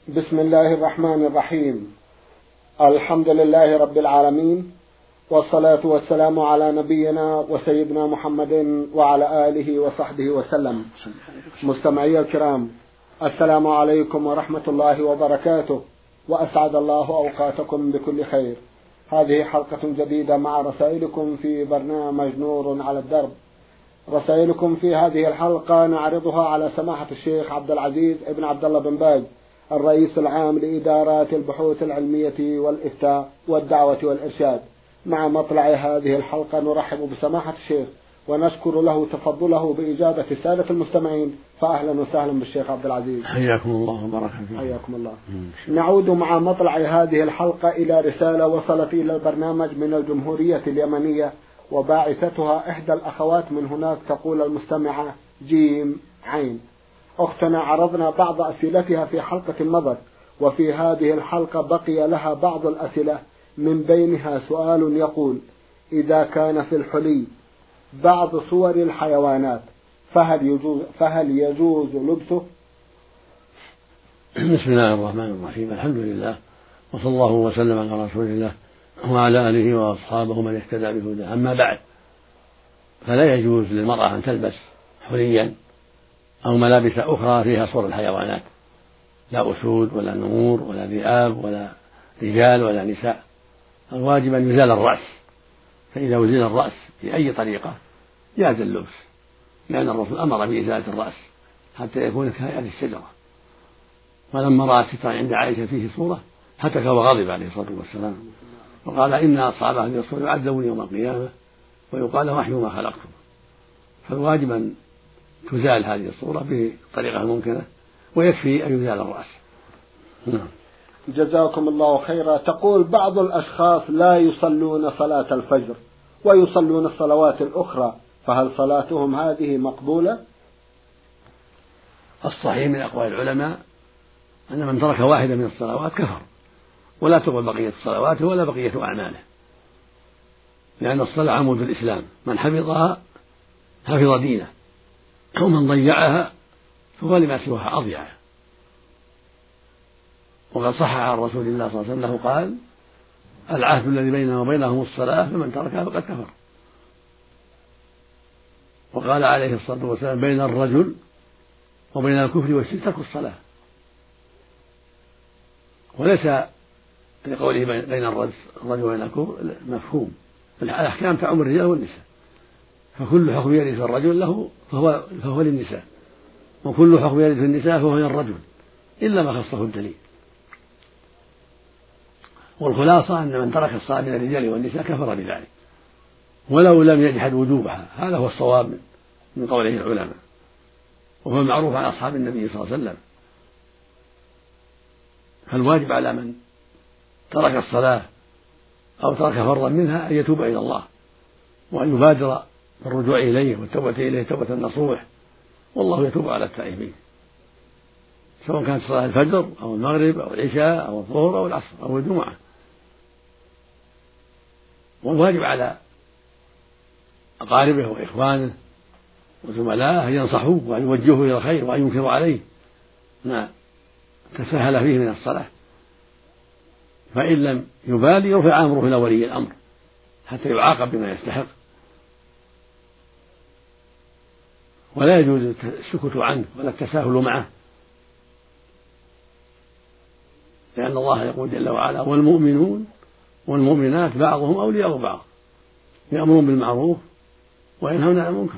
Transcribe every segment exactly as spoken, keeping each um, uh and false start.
بسم الله الرحمن الرحيم. الحمد لله رب العالمين، والصلاة والسلام على نبينا وسيدنا محمد وعلى آله وصحبه وسلم. مستمعي الكرام، السلام عليكم ورحمة الله وبركاته، وأسعد الله أوقاتكم بكل خير. هذه حلقة جديدة مع رسائلكم في برنامج نور على الدرب. رسائلكم في هذه الحلقة نعرضها على سماحة الشيخ عبد العزيز ابن عبد الله بن باز، الرئيس العام لإدارات البحوث العلمية والإفتاء والدعوة والإرشاد. مع مطلع هذه الحلقة نرحب بسماحة الشيخ ونشكر له تفضله بإجابة السادة المستمعين، فأهلا وسهلا بالشيخ عبد العزيز. حياكم الله وبارك فيكم. حياكم الله. نعود مع مطلع هذه الحلقة إلى رسالة وصلت إلى البرنامج من الجمهورية اليمنية، وباعثتها إحدى الأخوات من هناك. تقول المستمعة جيم عين: أختنا عرضنا بعض أسئلتها في حلقة مضت، وفي هذه الحلقة بقي لها بعض الأسئلة، من بينها سؤال يقول: إذا كان في الحلي بعض صور الحيوانات فهل يجوز, فهل يجوز لبسه؟ بسم الله الرحمن الرحيم. الحمد لله، وصلى الله وسلم على رسول الله وعلى آله وأصحابه من اهتدى بهداه. أما بعد، فلا يجوز للمرأة أن تلبس حليا أو ملابس أخرى فيها صور الحيوانات، لا أسود ولا نمور ولا ذئاب ولا رجال ولا نساء. الواجب أن يزال الرأس، فإذا أزيل الرأس بأي طريقة جاز اللبس، لأن الرسول أمر بإزالة الرأس حتى يكون كهيئة الشجرة. ولما رأى سترا عند عائشة فيه صورة هتك وغضب عليه الصلاة والسلام، وقال: إن أصحاب هذه الصور يعذبون يوم القيامة ويقال وحي ما خلقتم. فالواجب أن تزال هذه الصورة بطريقة ممكنة، ويكفي أن يزال الرأس. نعم. جزاكم الله خيرا. تقول: بعض الأشخاص لا يصلون صلاة الفجر ويصلون الصلوات الأخرى، فهل صلاتهم هذه مقبولة؟ الصحيح من أقوال العلماء أن من ترك واحدة من الصلوات كفر، ولا تقبل بقية الصلوات ولا بقية أعماله، لأن الصلاة عمود الإسلام، من حفظها حفظ دينه، ومن ضيعها فهو لما سواها أضيع. وقد صح عن رسول الله صلى الله عليه وسلم قال: العهد الذي بيننا وبينهم الصلاة، فمن تركها فقد كفر. وقال عليه الصلاة والسلام: بين الرجل وبين الكفر والشرك ترك الصلاة. وليس لقوله بين الرجل وبين الكفر مفهوم، الأحكام تعم الرجال والنساء، فكل حكم يرد في الرجل له فهو, فهو للنساء، وكل حكم يرد في النساء فهو للرجل، إلا ما خصه الدليل. والخلاصة أن من ترك الصلاة من الرجال والنساء كفر بذلك، ولو لم يجحد وجوبها. هذا هو الصواب من قوله العلماء، وهو المعروف عن أصحاب النبي صلى الله عليه وسلم. فالواجب على من ترك الصلاة أو ترك فرضا منها أن يتوب إلى الله، وأن يبادر بالرجوع إليه والتوبة إليه توبة نصوح، والله يتوب على التائبين، سواء كانت صلاة الفجر أو المغرب أو العشاء أو الظهر أو العصر أو الجمعة. والواجب على أقاربه وإخوانه وزملائه أن ينصحوه وأن يوجهوه إلى الخير وأن ينكروا عليه ما تساهل فيه من الصلاة، فإن لم يبالي يرفع أمره إلى ولي الأمر حتى يعاقب بما يستحق. ولا يجوز السكوت عنه ولا التساهل معه، لأن الله يقول جل وعلا: والمؤمنون والمؤمنات بعضهم أولياء بعض يأمرون بالمعروف وينهون عن المنكر.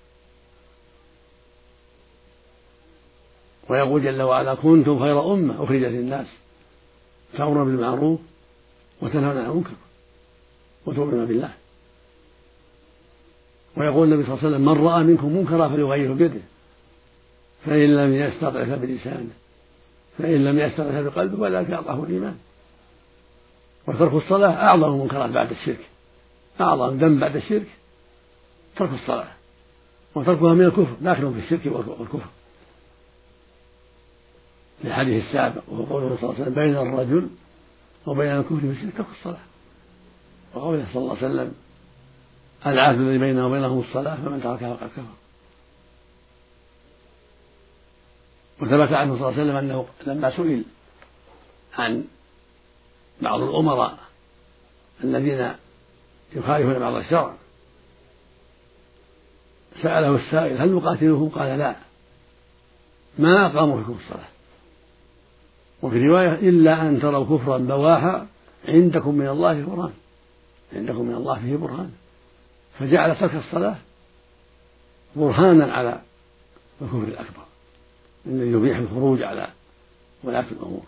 ويقول جل وعلا: كنتم خير أمة أخرجت للناس تأمرون بالمعروف وتنهون عن المنكر وتؤمنون بالله. ويقول النبي صلى الله عليه وسلم: من رأى منكم منكرا فليغيره بيده، فإن لم يستطع فبلسانه، فإن لم يستطع بقلبه، وذلك أضعف الإيمان. وترك الصلاة أعظم منكرات بعد الشرك، أعظم ذنب بعد الشرك ترك الصلاة، وتركها من الكفر، داخل في الشرك والكفر، للحديث السابق وهو قوله صلى الله عليه وسلم: بين الرجل وبين الكفر والشرك ترك الصلاة، وقوله صلى الله عليه وسلم: العهد الذي بيننا وبينهم الصلاة، فمن تركها فقد كفر. وثبت عنه صلى الله عليه وسلم أنه لما سئل عن بعض الأمراء الذين يخالفون بعض الشرع، سأله السائل هل نقاتلهم؟ قال لا، ما أقاموا فيكم الصلاة. وفي رواية إلا أن تروا كفرا بواحا عندكم من الله برهان، عندكم من الله فيه برهان، فجعل ترك الصلاة برهانا على الكفر الأكبر الذي يبيح الخروج على ولاة الأمور،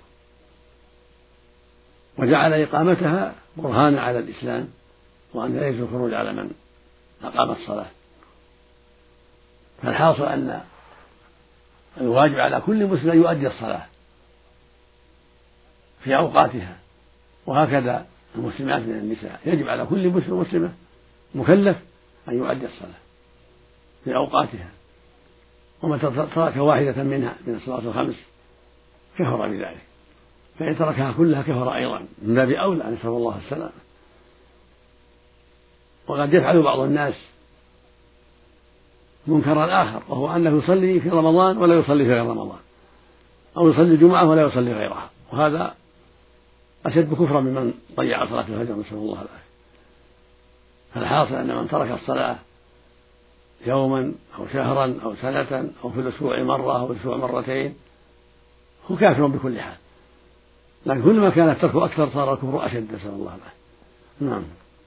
وجعل إقامتها برهانا على الإسلام وأن لا يجوز الخروج على من أقام الصلاة. فالحاصل أن الواجب على كل مسلم أن يؤدي الصلاة في أوقاتها، وهكذا المسلمات من النساء، يجب على كل مسلم مسلمة مكلف أن يؤدي الصلاة في أوقاتها، ومن ترك واحدة منها من الصلاة الخمس كفر بذلك، فإن تركها كلها كفر أيضا من باب أولى، نسأل الله السلامة. وقد يفعل بعض الناس منكرا آخر، وهو أنه يصلي في رمضان ولا يصلي في غير رمضان، أو يصلي الجمعة ولا يصلي غيرها، وهذا أشد كفرا ممن ضيع صلاة الفجر، نسأل الله العافية. فالحاصل أن من ترك الصلاة يوما أو شهرا أو سنة أو في الأسبوع مرة أو في الأسبوع مرتين هو كافر بكل حال، لكن كلما كان الترك أكثر صار الكفر أشد، نسأل الله العافية. نعم.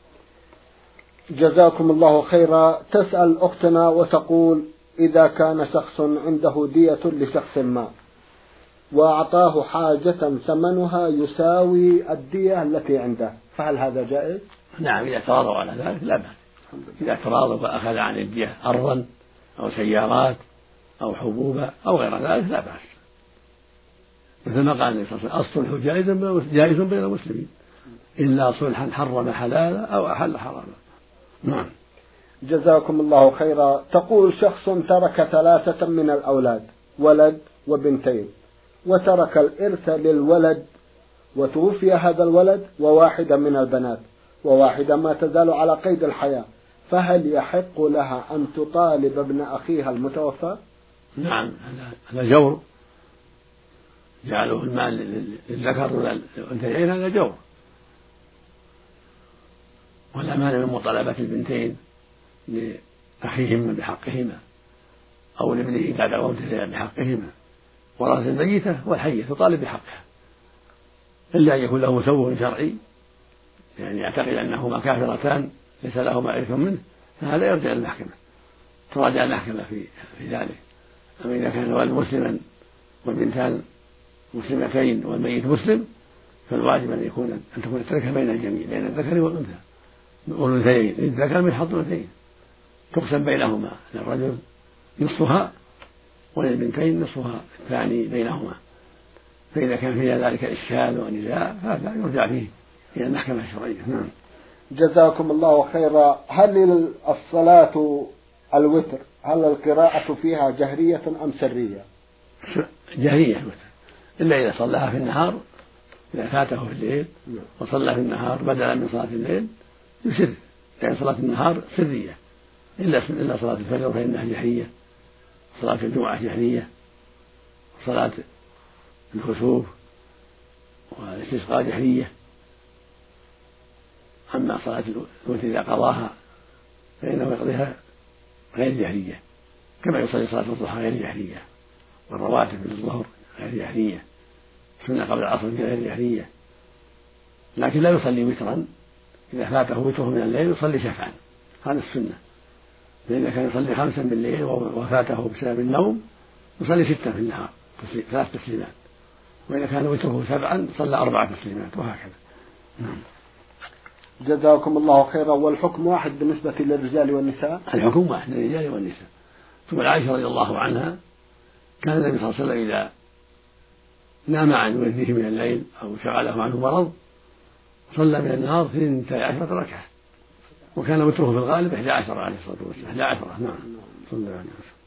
جزاكم الله خيرا. تسأل أختنا وتقول: إذا كان شخص عنده دية لشخص ما وأعطاه حاجة ثمنها يساوي الدية التي عنده، فهل هذا جائز؟ نعم، إذا تراضوا على ذلك لا بأس. إذا تراضوا فأخذ عن الدية أرضا أو سيارات أو حبوبا أو غير ذلك لا بأس، مثل ما قال النبي صلى الله عليه وسلم: الصلح جائز بين المسلمين إلا صلحا حرم حلالا أو أحل حراما. نعم. جزاكم الله خيرا. تقول: شخص ترك ثلاثة من الأولاد، ولد وبنتين، وترك الإرث للولد، وتوفي هذا الولد وواحدة من البنات، وواحدة ما تزال على قيد الحياة، فهل يحق لها أن تطالب ابن أخيها المتوفى؟ نعم، هذا جور، جعلوا المال للذكر والأنثيين، هذا جور، ولا مانع من مطالبة البنتين لأخيهما بحقهما أو لابنه بعد موته بحقهما، ورث الميتة والحية تطالب بحقها، إلا أن يكون له مسوغ شرعي، يعني يعتقد أنهما كافرتان ليس لهما إرث منه، فهذا يرجع للمحكمة، تراجع المحكمة في في ذلك. أما إذا كان الولد مسلما والبنتان مسلمتين والميت مسلم، فالواجب أن يكون أن تكون التركة بين الجميع، بين الذكر والأنثى والأنثيين، الذكر من حظ الأنثيين، تقسم بينهما، للرجل نصفها وللبنتين نصفها الثاني بينهما. فإذا كان في ذلك إشكال ونزاع فهذا يرجع فيه إلى المحكمة الشرعية. نعم. جزاكم الله خيرا. هل الصلاة الوتر هل القراءة فيها جهرية أم سرية؟ جهرية الوتر، إلا إذا صلىها في النهار، إذا فاته في الليل وصلى في النهار بدلا من صلاة الليل يسر، لأن صلاة النهار سرية، إلا إلا صلاة الفجر فإنها جهرية، صلاة الجمعة جهرية، صلاة الكسوف والاستسقاء جهرية. أما صلاة الوتر إذا قضاها فإنه يقضيها غير جهرية، كما يصلي صلاة الضحى غير جهرية، والرواتب من الظهر غير جهرية، سنة قبل العصر غير جهرية، لكن لا يصلي وترا، إذا فاته وتره من الليل يصلي شفعا، هذا السنة. فإذا كان يصلي خمسا بالليل وفاته بسبب النوم يصلي ستا في النهار، ثلاث تسليمات، وإذا كان وتره سبعا صلى أربع تسليمات، وهكذا. نعم. جزاكم الله خيرا. والحكم واحد بالنسبة للرجال والنساء؟ الحكم واحد للرجال والنساء. ثم عائشة رضي الله عنها كان النبي صلى الله عليه وسلم إذا نام عن ولده من الليل أو شغله عنه مرض صلى من النهار اثنتي عشرة ركعة، وكان وتره في الغالب إحدى عشرة عليه الصلاة والسلام، إحدى عشرة. نعم. صلى الله عليه وسلم.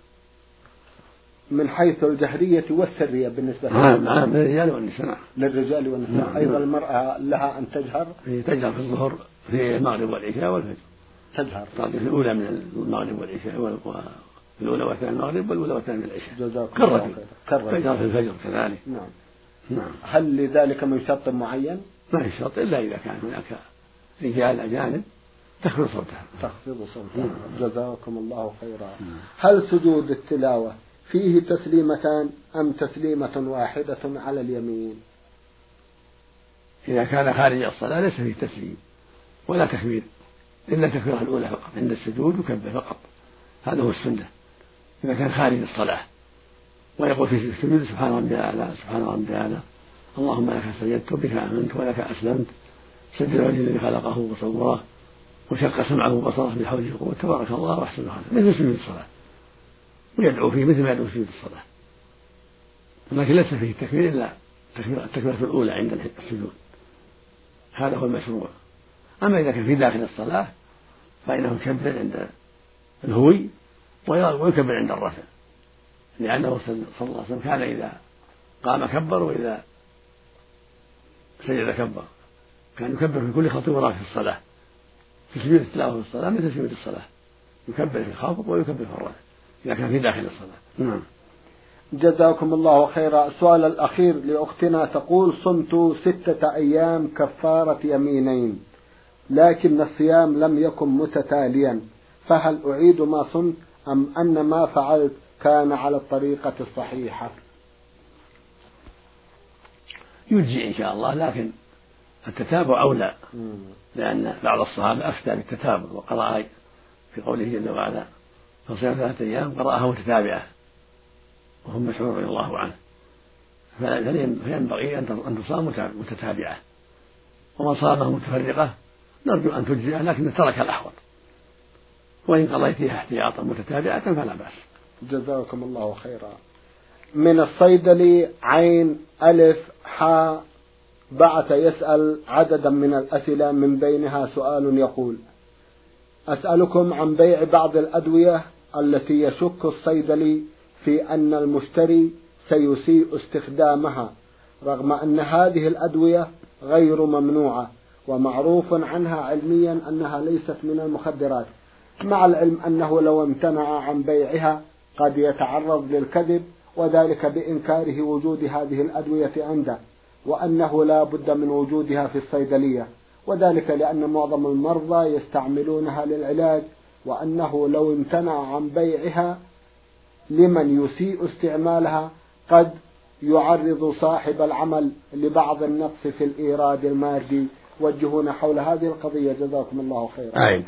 من حيث الجهرية والسرية بالنسبة نعم نعم للرجال والنساء. للرجال والنساء. نعم. أيضا المرأة لها أن تجهر؟ تجهر في الظهر في المغرب والعشاء والفجر، تجهر في الأولى من المغرب والعشاء، الأولى والثانية من المغرب والأولى والثانية من العشاء، جزاكم كرة الله خير. تجهر في الفجر كذلك. نعم. نعم. هل لذلك من شرط معين؟ ما في شرط إلا إذا كان هناك رجال أجانب تخفض صوتها. تخفض صوتها. جزاكم الله خيرا. هل سجود التلاوة فيه تسليمتان أم تسليمة واحدة على اليمين؟ إذا كان خارج الصلاة ليس فيه تسليم ولا تكبير، إلا التكبيرة الأولى فقط، عند السجود يكبر فقط، هذا هو السنة إذا كان خارج الصلاة. ويقول في السجود سبحان ربي الأعلى سبحان ربي الأعلى، اللهم لك سجدت بك آمنت ولك أسلمت، سجد وجه الذي خلقه وصوره وشق سمعه وبصره بحوله وقوته تبارك الله وأحسن الخالق، مثل سجود الصلاة، ويدعو فيه مثل ما يدعو سجود الصلاة، لكن ليس فيه التكبير إلا التكبيرة الأولى عند السجود، هذا هو المشروع. أما إذا كان في داخل الصلاة فإنه يكبر عند الهوي ويكبر عند الرفع، لأنه صلى الله عليه وسلم كان إذا قام كبر وإذا سجد كبر، كان يكبر في كل خطوة ورافع في الصلاة، في سجود التلاوة في الصلاة مثل سجود الصلاة، يكبر في الخافض ويكبر في الرفع إذا كان في داخل الصلاة. نعم. جزاكم الله خيرا. السؤال الأخير لأختنا تقول: صمت ستة أيام كفارة يمينين، لكن الصيام لم يكن متتاليا، فهل أعيد ما صمت أم أن ما فعلت كان على الطريقة الصحيحة؟ يجزي إن شاء الله، لكن التتابع أولى، لأن بعض الصحابة أفتى بالتتابع وقرأ في قوله جل وعلا فصيام ثلاثة أيام قرأها متتابعة وهم مشهور رضي الله عنه، فينبغي أن تصام متتابعة، ومن صامها متفرقة نرجو أن تجزئه لكن ترك الأحوط، وإن قضيتها احتياطا متتابعة فلا بأس. جزاكم الله خيرا. من الصيدلي عين ألف حاء بعث يسأل عددا من الأسئلة، من بينها سؤال يقول: أسألكم عن بيع بعض الأدوية التي يشك الصيدلي في أن المشتري سيسيء استخدامها، رغم أن هذه الأدوية غير ممنوعة ومعروف عنها علميا أنها ليست من المخدرات، مع العلم أنه لو امتنع عن بيعها قد يتعرض للكذب، وذلك بإنكاره وجود هذه الأدوية عنده، وأنه لا بد من وجودها في الصيدلية، وذلك لأن معظم المرضى يستعملونها للعلاج، وأنه لو امتنع عن بيعها لمن يسيء استعمالها قد يعرض صاحب العمل لبعض النقص في الإيراد المادي. وجهونا حول هذه القضية جزاكم الله خيرا. أين.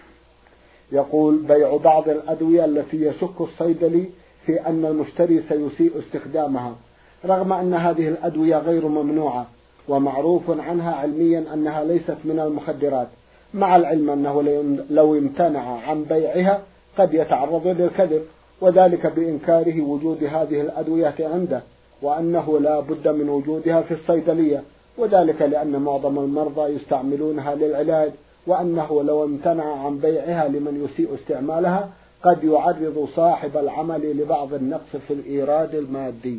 يقول: بيع بعض الأدوية التي يشك الصيدلي في أن المشتري سيسيء استخدامها، رغم أن هذه الأدوية غير ممنوعة ومعروف عنها علميا أنها ليست من المخدرات، مع العلم أنه لو امتنع عن بيعها قد يتعرض للكذب، وذلك بإنكاره وجود هذه الأدوية عنده، وأنه لا بد من وجودها في الصيدلية، وذلك لأن معظم المرضى يستعملونها للعلاج، وأنه لو امتنع عن بيعها لمن يسيء استعمالها قد يعرض صاحب العمل لبعض النقص في الإيراد المادي.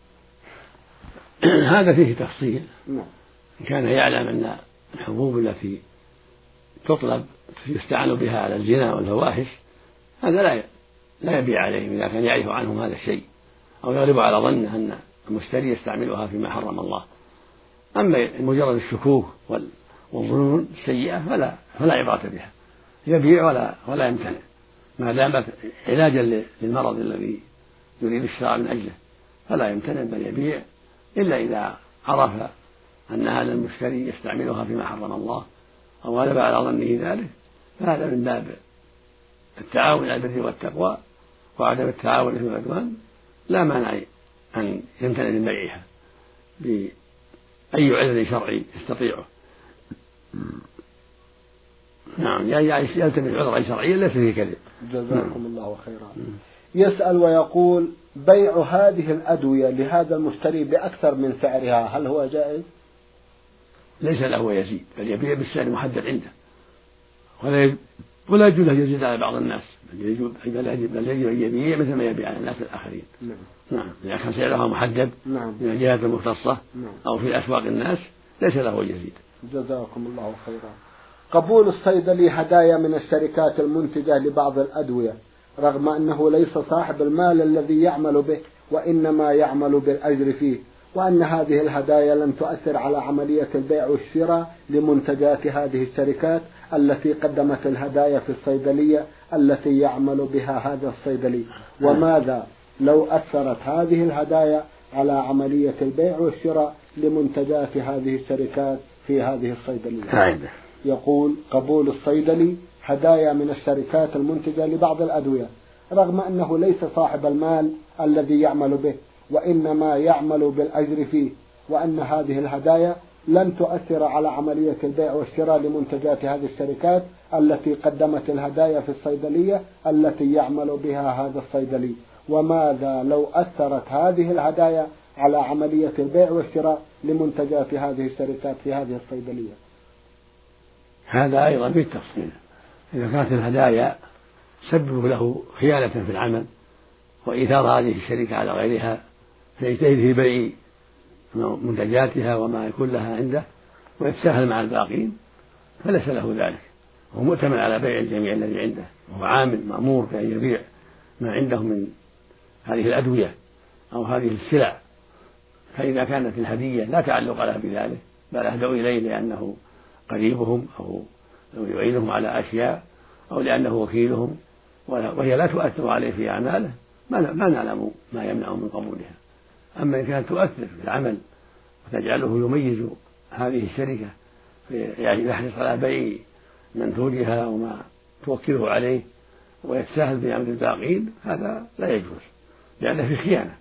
هذا فيه تفصيل. نعم. إن كان يعلم أن الحبوب التي تطلب يستعان بها على الزنا والفواحش هذا لا لا يبيع عليهم، إذا كان يعرف عنهم هذا الشيء أو يغلب على ظنه أن المشتري يستعملها فيما حرم الله. أما مجرد الشكوك والظنون السيئة فلا فلا عبرة بها، يبيع ولا ولا يمتنع ما دامت علاجا للمرض الذي يريد الشراء من أجله، فلا يمتنع بل يبيع، إلا إذا عرف أن هذا المشتري يستعملها فيما حرم الله أو غلب على ظنه ذلك، فهذا من باب التعاون على البر والتقوى وعدم التعاون في العدوان، لا مانع أن يمتنع من بيعها بأي عذر شرعي يستطيعه. نعم، يلتمس عذرا شرعيا ليس فيه كذب. جزاكم الله خيرا. يسأل ويقول: بيع هذه الأدوية لهذا المشتري بأكثر من سعرها هل هو جائز؟ ليس له يزيد، بل يبيع بالسعر المحدد عنده، ولا ولا يجوز أن يزيد على بعض الناس، بل يجب أن يبيع مثل ما يبيع على الناس الآخرين. نعم. نعم، إذا كان سعرها محدد نعم. من الجهات المختصة نعم. أو في أسواق الناس ليس له يزيد. جزاكم الله خيرا. قبول الصيدلي هدايا من الشركات المنتجة لبعض الأدوية، رغم أنه ليس صاحب المال الذي يعمل به، وإنما يعمل بالأجر فيه، وأن هذه الهدايا لن تؤثر على عملية البيع والشراء لمنتجات هذه الشركات التي قدمت الهدايا في الصيدلية التي يعمل بها هذا الصيدلي. وماذا لو أثرت هذه الهدايا على عملية البيع والشراء لمنتجات هذه الشركات في هذه الصيدلية؟ يقول: قبول الصيدلي هدايا من الشركات المنتجة لبعض الأدوية رغم أنه ليس صاحب المال الذي يعمل به، وإنما يعمل بالأجر فيه، وأن هذه الهدايا لن تؤثر على عملية البيع والشراء لمنتجات هذه الشركات التي قدمت الهدايا في الصيدلية التي يعمل بها هذا الصيدلي. وماذا لو أثرت هذه الهدايا على عملية البيع والشراء لمنتجات هذه الشركات في هذه الصيدلية؟ هذا أيضا بالتفصيل. إذا كانت الهدايا تسبب له خيانة في العمل وإيثار هذه الشركة على غيرها فيجتهد في بيع منتجاتها وما يكون لها عنده ويتساهل مع الباقين فليس له ذلك، هو مؤتمن على بيع الجميع الذي عنده، وهو عامل مأمور بأن يبيع ما عنده من هذه الأدوية أو هذه السلع. فإذا كانت الهدية لا تعلق لها بذلك بل أهدوا إليه لأنه قريبهم أو يعينهم على أشياء أو لأنه وكيلهم وهي لا تؤثر عليه في أعماله ما نعلم ما يمنعه من قبولها. أما إن كانت تؤثر في العمل وتجعله يميز هذه الشركة يعني يحرص على بيع منتوجها وما توكله عليه ويتساهل بأمر الباقين هذا لا يجوز لأنه في خيانة.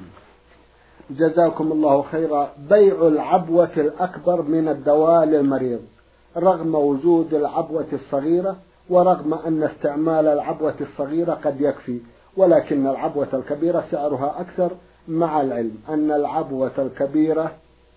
جزاكم الله خيرا. بيع العبوة الأكبر من الدواء للمريض رغم وجود العبوة الصغيرة ورغم أن استعمال العبوة الصغيرة قد يكفي، ولكن العبوة الكبيرة سعرها أكثر، مع العلم أن العبوة الكبيرة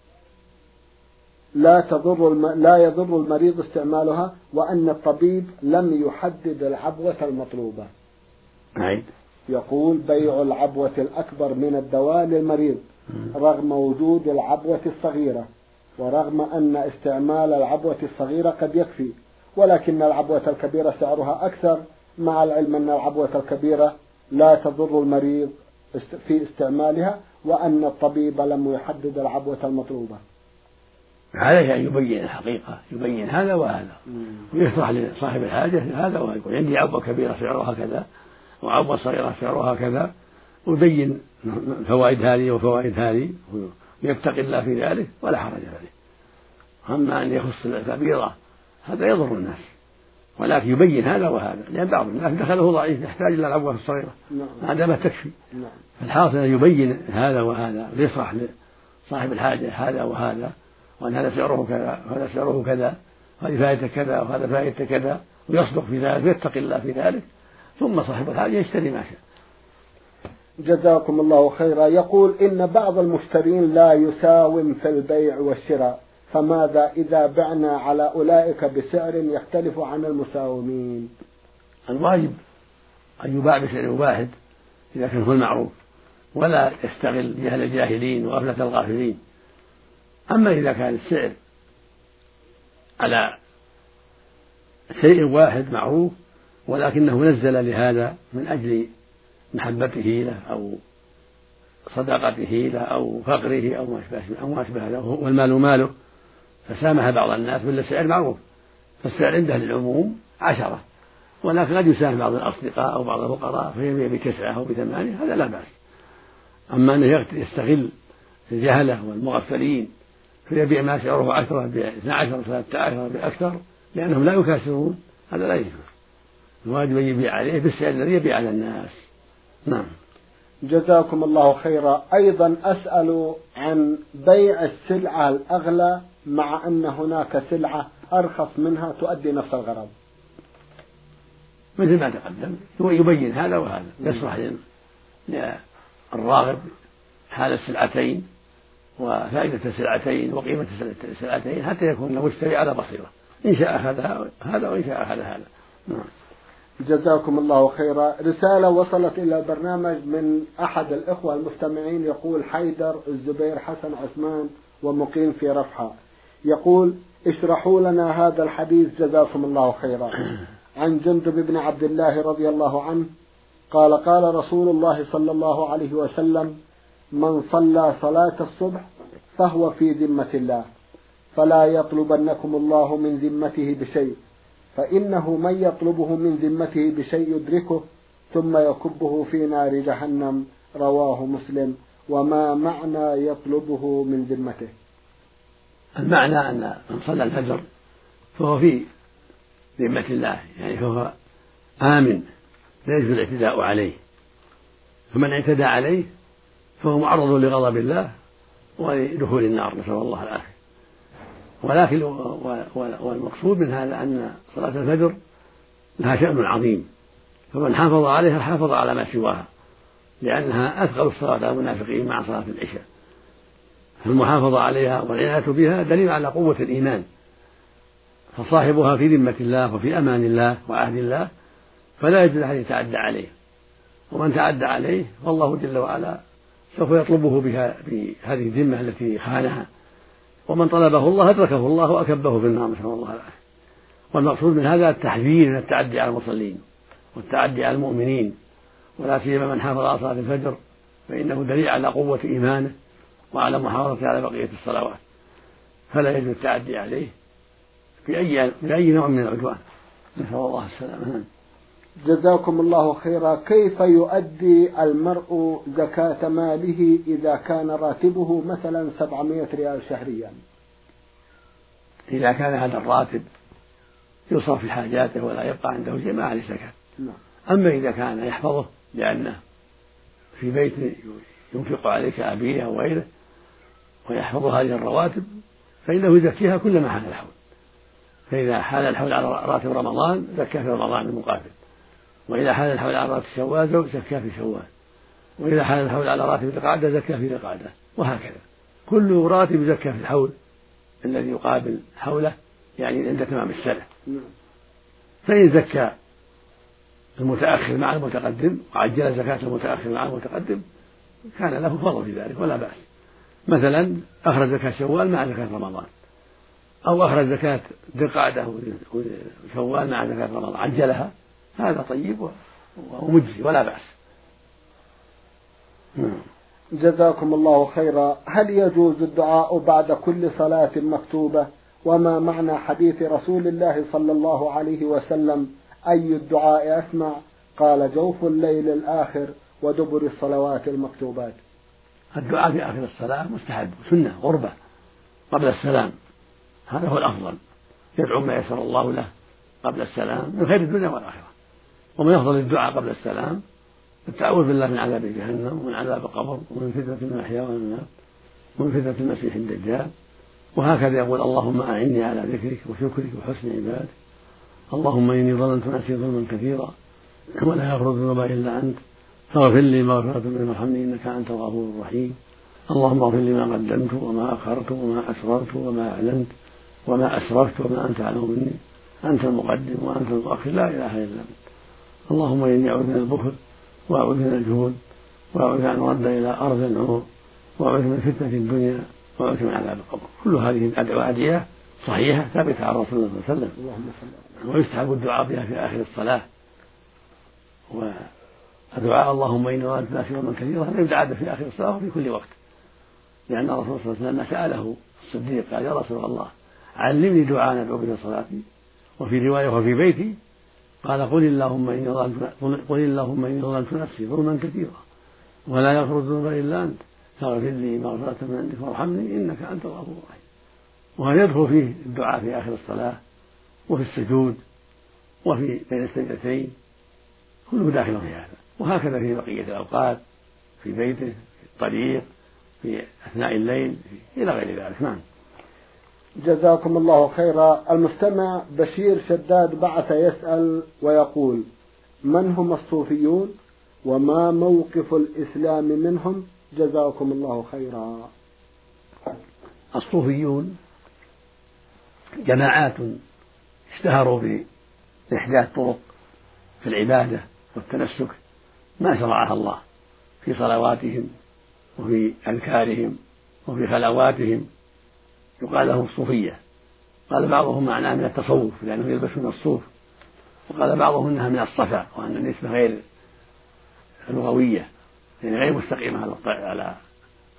لا تضر الم... لا يضر المريض استعمالها، وأن الطبيب لم يحدد العبوة المطلوبة. عيد. يقول: بيع العبوة الأكبر من الدواء للمريض رغم وجود العبوة الصغيرة ورغم أن استعمال العبوة الصغيرة قد يكفي، ولكن العبوة الكبيرة سعرها أكثر، مع العلم أن العبوة الكبيرة لا تضر المريض في استعمالها، وأن الطبيب لم يحدد العبوة المطلوبة. عليه أن يبين الحقيقة، يبين هذا وهذا ويشرح لصاحب الحاجة هذا وهذا، يقول عندي عبوة كبيرة سعرها كذا وعبوة صغيرة سعرها كذا، ويبين فوائد هذه وفوائد هذه ويتقي الله في ذلك ولا حرج عليه. أما أن يخص الكبيرة هذا يضر الناس، ولكن يبين هذا وهذا، لأن بعض الناس دخله ضعيف يحتاج إلى العبوة الصغيرة عندما تكفي. فالحاصل أن يبين هذا وهذا ويشرح لصاحب الحاجة هذا وهذا، وأن هذا سعره كذا وهذا سعره كذا وهذه فائدة كذا وهذا فائدة كذا، ويصدق في ذلك ويتقي الله في ذلك، ثم صاحب الحاجة يشتري ما شاء. جزاكم الله خيرا. يقول: إن بعض المشترين لا يساوم في البيع والشراء، فماذا إذا بعنا على أولئك بسعر يختلف عن المساومين؟ الواجب أن يباع بسعر واحد إذا كان هو المعروف، ولا يستغل جهل الجاهلين وغفلة الغافلين. أما إذا كان السعر على شيء واحد معروف ولكنه نزل لهذا من أجل محبته له أو صداقته له أو فقره أو ما أشبه له والمال ماله، فسامح بعض الناس ولا السعر معروف، فالسعر عنده للعموم عشرة، ولكن قد يسامح بعض الأصدقاء أو بعض الفقراء فيبيع بتسعة أو بثمانية، هذا لا بأس. أما أنه يستغل الجهلة والمغفلين فيبيع ما سعره عشرة باثنى عشر ثلاثة عشر بأكثر لأنهم لا يكاسرون، هذا لا يجوز. الواجب أن يبيع عليه بالسعر الذي يبيع على الناس. نعم. جزاكم الله خيرا. أيضا أسأل عن بيع السلعة الأغلى مع أن هناك سلعة أرخص منها تؤدي نفس الغرض. مثل ما تقدم يبين هذا وهذا، يشرح للراغب حال السلعتين وفائدة السلعتين وقيمة السلعتين حتى يكون المشتري على بصيرة، إن شاء أخذ هذا وإن شاء أخذ هذا. نعم. جزاكم الله خيرا. رسالة وصلت إلى البرنامج من أحد الإخوة المستمعين، يقول: حيدر الزبير حسن عثمان ومقيم في رفحة، يقول: اشرحوا لنا هذا الحديث جزاكم الله خيرا. عن جندب بن عبد الله رضي الله عنه قال: قال رسول الله صلى الله عليه وسلم: من صلى صلاة الصبح فهو في ذمة الله، فلا يطلبنكم الله من ذمته بشيء، فإنه من يطلبه من ذمته بشيء يدركه ثم يكبه في نار جهنم. رواه مسلم. وما معنى يطلبه من ذمته؟ المعنى أن من صلى الفجر فهو في ذمة الله، يعني فهو آمن لا يجوز الاعتداء عليه، فمن اعتدى عليه فهو معرض لغضب الله ولدخول النار، نسأل الله العافية. ولكن والمقصود من هذا أن صلاة الفجر لها شأن عظيم، فمن حافظ عليها حافظ على ما سواها، لأنها أثقل الصلاة على المنافقين مع صلاة العشاء، فالمحافظة عليها والعناية بها دليل على قوة الإيمان، فصاحبها في ذمة الله وفي أمان الله وعهد الله، فلا يجوز أن يتعدى عليه، ومن تعدى عليه فالله جل وعلا سوف يطلبه بها بهذه الذمة التي خانها، ومن طلبه الله أدركه الله وأكبه في النار، نسأل الله العافية. والمقصود من هذا التحذير من التعدي على المصلين والتعدي على المؤمنين، ولا سيما من حافظ على صلاة الفجر، فإنه دليل على قوة إيمانه وعلى محافظته على بقية الصلوات، فلا يجوز التعدي عليه بأي بأي نوع من العدوان، نسأل الله السلامة. جزاكم الله خيرا. كيف يؤدي المرء زكاة ماله إذا كان راتبه مثلا سبعمائة ريال شهريا؟ إذا كان هذا الراتب يصرف في حاجاته ولا يبقى عنده شيء ما عليه زكاة. أما إذا كان يحفظه لأنه في بيت ينفق عليه كأبيه أو غيره ويحفظ هذه الرواتب فإنه يزكيها كلما حال الحول، فإذا حال الحول على راتب رمضان زكى في رمضان المقابل، وإذا حال الحول على راتب شوال زكى في شوال، وإذا حال الحول على راتب القعدة زكى في القعدة، وهكذا كل راتب زكى في الحول الذي يقابل حوله، يعني عند تمام السنة. فإن زكى المتأخر مع المتقدم وعجل زكاة المتأخر مع المتقدم كان له فضل في ذلك ولا بأس. مثلا أخرج زكاة شوال مع زكاة رمضان، أو أخرج زكاة ذي القعدة وشوال مع زكاة رمضان عجلها، هذا طيب ومجزي ولا بأس. جزاكم الله خيرا. هل يجوز الدعاء بعد كل صلاة مكتوبة؟ وما معنى حديث رسول الله صلى الله عليه وسلم أي الدعاء أسمع؟ قال جوف الليل الآخر ودبر الصلوات المكتوبات. الدعاء في آخر الصلاة مستحب سنة غربة قبل السلام، هذا هو الأفضل، يدعو ما يسر الله له قبل السلام من خير الدنيا والآخرة. ومن أفضل الدعاء قبل السلام التعوذ بالله من عذاب جهنم ومن عذاب القبر ومن فتنة المحيا والممات ومن فتنة المسيح الدجال. وهكذا يقول اللهم أعني على ذكرك وشكرك وحسن عبادك، اللهم إني ظلمت نفسي ظلما كثيرا ولا يغفر الذنوب إلا أنت فاغفر لي مغفرة من وارحمني إنك أنت الغفور الرحيم، اللهم اغفر لي ما قدمت وما أخرت وما أسررت وما أعلنت وما أسرفت وما أنت أعلم مني، أنت المقدم وأنت المؤخر لا إله إلا أنت، اللهم إني أعوذ من البخل وأعوذ من الجهود وأعوذ أن أرد إلى أرض العمر وأعوذ من فتنة الدنيا وأعوذ من عذاب القبر. كل هذه الأدعية صحيحة ثابتة عن رسول الله صلى الله عليه وسلم، ويستحب الدعاء بها في آخر الصلاة. ودعاء اللهم إني ظلمت نفسي ظلما كثيرا هذا يدعى في آخر الصلاة وفي كل وقت، لأن الرسول صلى الله عليه وسلم سأله الصديق قال يا رسول الله علمني دعاء ندعو به صلاتي، وفي رواية وفي بيتي قال قل اللهم إني ظلمت قل اللهم إني ظلمت نفسي ظلما كثيرا ولا يغفر الذنوب إلا أنت فاغفر لي مغفرة من عندك وارحمني إنك أنت الغفور الرحيم. وهذا يدخل فيه الدعاء في آخر الصلاة وفي السجود وفي بين السجدتين، كله داخل في هذا، وهكذا في بقية الأوقات في بيته في الطريق في أثناء الليل إلى غير ذلك. نعم. جزاكم الله خيرا. المستمع بشير شداد بعث يسأل ويقول من هم الصوفيون وما موقف الإسلام منهم؟ جزاكم الله خيرا. الصوفيون جماعات اشتهروا بإحداث طرق في العبادة والتنسك ما شرعها الله في صلواتهم وفي أذكارهم وفي خلواتهم، يقال لهم الصوفية. قال بعضهم معناه من التصوف لأنهم يلبسون الصوف، وقال بعضهم أنها من الصفا وأن النسبة غير لغوية يعني غير مستقيمة على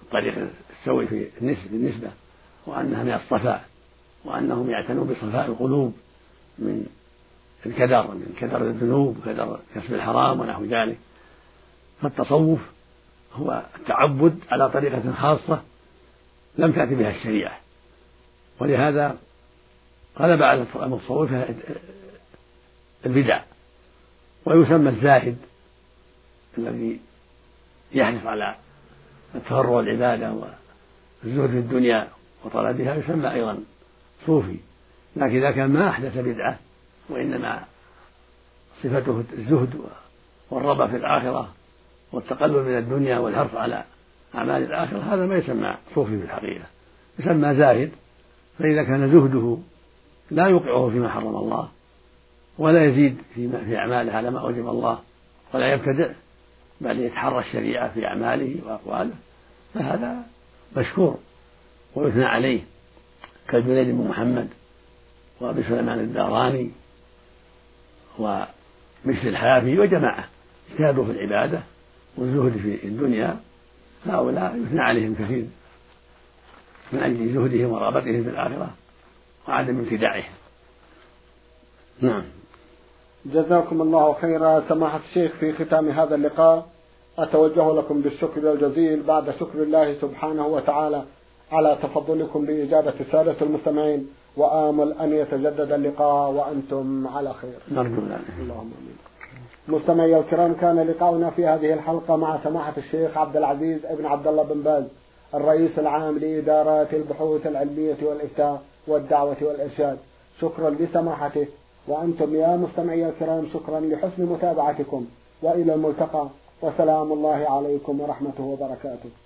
الطريق السوي في النسبة، وأنها من الصفاء، وأنهم يعتنوا بصفاء القلوب من الكدر، من كدر الذنوب وكدر كسب الحرام ونحو ذلك. فالتصوف هو التعبد على طريقة خاصة لم تأتي بها الشريعة، ولهذا غلب على المتصوفة البدع. ويسمى الزاهد الذي يحرص على التفرغ والعبادة والزهد في الدنيا وطلبها يسمى أيضا صوفي. لكن إذا كان ما أحدث بدعة وإنما صفته الزهد والرغبة في الآخرة والتقلل من الدنيا والحرص على أعمال الآخرة، هذا ما يسمى صوفي في الحقيقة، يسمى زاهد. فإذا كان زهده لا يوقعه فيما حرم الله ولا يزيد في أعماله على ما أوجب الله ولا يبتدع، بل يتحرى الشريعة في أعماله وأقواله، فهذا مشكور ويثنى عليه، كالجنيد بن محمد وأبي سليمان الداراني ومثل الحافي وجماعة اجتهدوا في العبادة والزهد في الدنيا، هؤلاء يثنى عليهم كثير من أجل زهدهم ورغبتهم في الآخرة وعدم ابتداعهم. نعم. جزاكم الله خيرا سماحة الشيخ. في ختام هذا اللقاء أتوجه لكم بالشكر الجزيل بعد شكر الله سبحانه وتعالى على تفضلكم بإجابة سادة المستمعين، وآمل أن يتجدد اللقاء وأنتم على خير. نرجو ذلك. اللهم آمين. مستمعي الكرام، كان لقاؤنا في هذه الحلقة مع سماحة الشيخ عبد العزيز ابن عبد الله بن باز، الرئيس العام لإدارات البحوث العلمية والإفتاء والدعوة والإرشاد. شكرا لسماحته، وأنتم يا مستمعي الكرام شكرا لحسن متابعتكم، وإلى الملتقى، وسلام الله عليكم ورحمته وبركاته.